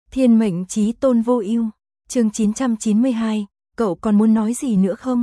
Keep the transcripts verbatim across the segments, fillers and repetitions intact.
Thiên mệnh chí tôn vô ưu, chương chín trăm chín mươi hai, cậu còn muốn nói gì nữa không?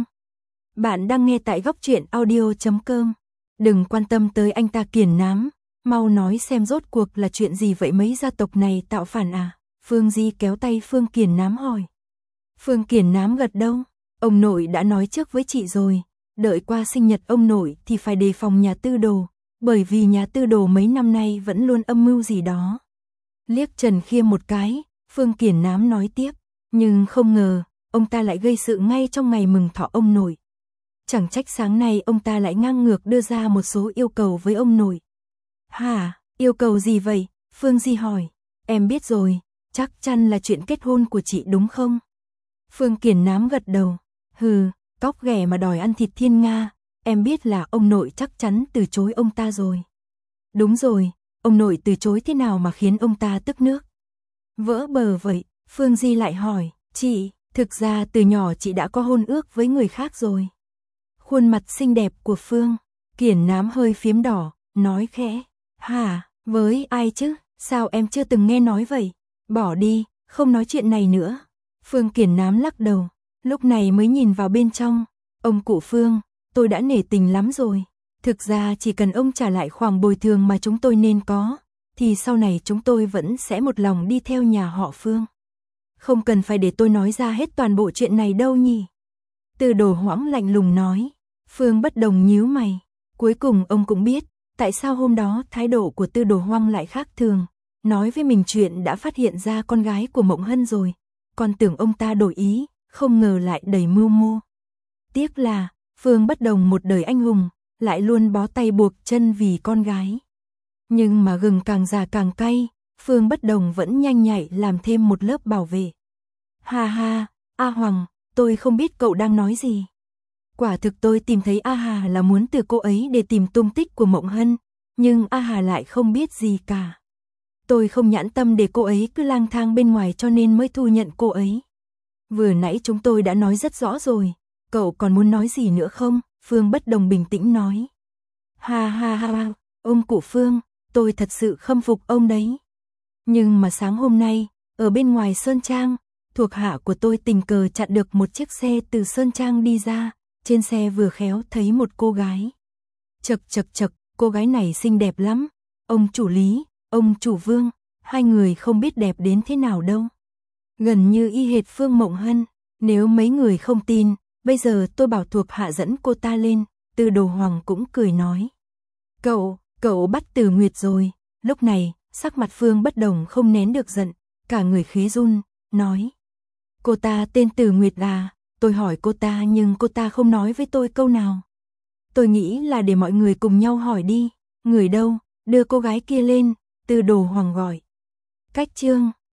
Bạn đang nghe tại góc truyện audio chấm com. Đừng quan tâm tới anh ta Kiền Nám, mau nói xem rốt cuộc là chuyện gì vậy, mấy gia tộc này tạo phản à? Phương Di kéo tay Phương Kiền Nám hỏi. Phương Kiền Nám gật đầu, ông nội đã nói trước với chị rồi, đợi qua sinh nhật ông nội thì phải đề phòng nhà Tư Đồ, bởi vì nhà Tư Đồ mấy năm nay vẫn luôn âm mưu gì đó. Liếc Trần Khiêm một cái, Phương Kiền Nám nói tiếp, nhưng không ngờ, ông ta lại gây sự ngay trong ngày mừng thọ ông nội. Chẳng trách sáng nay ông ta lại ngang ngược đưa ra một số yêu cầu với ông nội. Hả, yêu cầu gì vậy? Phương Di hỏi. Em biết rồi, chắc chắn là chuyện kết hôn của chị đúng không? Phương Kiền Nám gật đầu. Hừ, cóc ghẻ mà đòi ăn thịt thiên nga, em biết là ông nội chắc chắn từ chối ông ta rồi. Đúng rồi, ông nội từ chối thế nào mà khiến ông ta tức nước? Vỡ bờ vậy, Phương Di lại hỏi, chị, thực ra từ nhỏ chị đã có hôn ước với người khác rồi. Khuôn mặt xinh đẹp của Phương Kiền Nám hơi phím đỏ, nói khẽ, hả, với ai chứ, sao em chưa từng nghe nói vậy? Bỏ đi, không nói chuyện này nữa. Phương Kiền Nám lắc đầu, lúc này mới nhìn vào bên trong. Ông cụ Phương, tôi đã nể tình lắm rồi. Thực ra chỉ cần ông trả lại khoản bồi thường mà chúng tôi nên có, thì sau này chúng tôi vẫn sẽ một lòng đi theo nhà họ Phương. Không cần phải để tôi nói ra hết toàn bộ chuyện này đâu nhỉ? Tư Đồ Hoãng lạnh lùng nói. Phương Bất Đồng nhíu mày. Cuối cùng ông cũng biết, tại sao hôm đó thái độ của Tư Đồ Hoang lại khác thường. Nói với mình chuyện đã phát hiện ra con gái của Mộng Hân rồi. Còn tưởng ông ta đổi ý, không ngờ lại đầy mưu mô. Tiếc là, Phương Bất Đồng một đời anh hùng, lại luôn bó tay buộc chân vì con gái. Nhưng mà gừng càng già càng cay, Phương Bất Đồng vẫn nhanh nhạy làm thêm một lớp bảo vệ. Ha ha, A Hoàng, tôi không biết cậu đang nói gì. Quả thực tôi tìm thấy A Hà là muốn từ cô ấy để tìm tung tích của Mộng Hân, nhưng A Hà lại không biết gì cả. Tôi không nhãn tâm để cô ấy cứ lang thang bên ngoài cho nên mới thu nhận cô ấy. Vừa nãy chúng tôi đã nói rất rõ rồi, cậu còn muốn nói gì nữa không? Phương Bất Đồng bình tĩnh nói. Ha ha ha, ông cụ Phương, tôi thật sự khâm phục ông đấy. Nhưng mà sáng hôm nay, ở bên ngoài Sơn Trang, thuộc hạ của tôi tình cờ chặn được một chiếc xe từ Sơn Trang đi ra, trên xe vừa khéo thấy một cô gái. Chật chật chật, cô gái này xinh đẹp lắm, ông chủ Lý, ông chủ Vương, hai người không biết đẹp đến thế nào đâu. Gần như y hệt Phương Mộng Hân, nếu mấy người không tin, bây giờ tôi bảo thuộc hạ dẫn cô ta lên. Tư Đồ Hoàng cũng cười nói. Cậu, cậu bắt Từ Nguyệt rồi. Lúc này, sắc mặt Phương Bất Đồng không nén được giận, cả người khí run, nói. Cô ta tên Từ Nguyệt à, tôi hỏi cô ta nhưng cô ta không nói với tôi câu nào. Tôi nghĩ là để mọi người cùng nhau hỏi đi, người đâu, đưa cô gái kia lên, Tư Đồ Hoàng gọi. Cách chương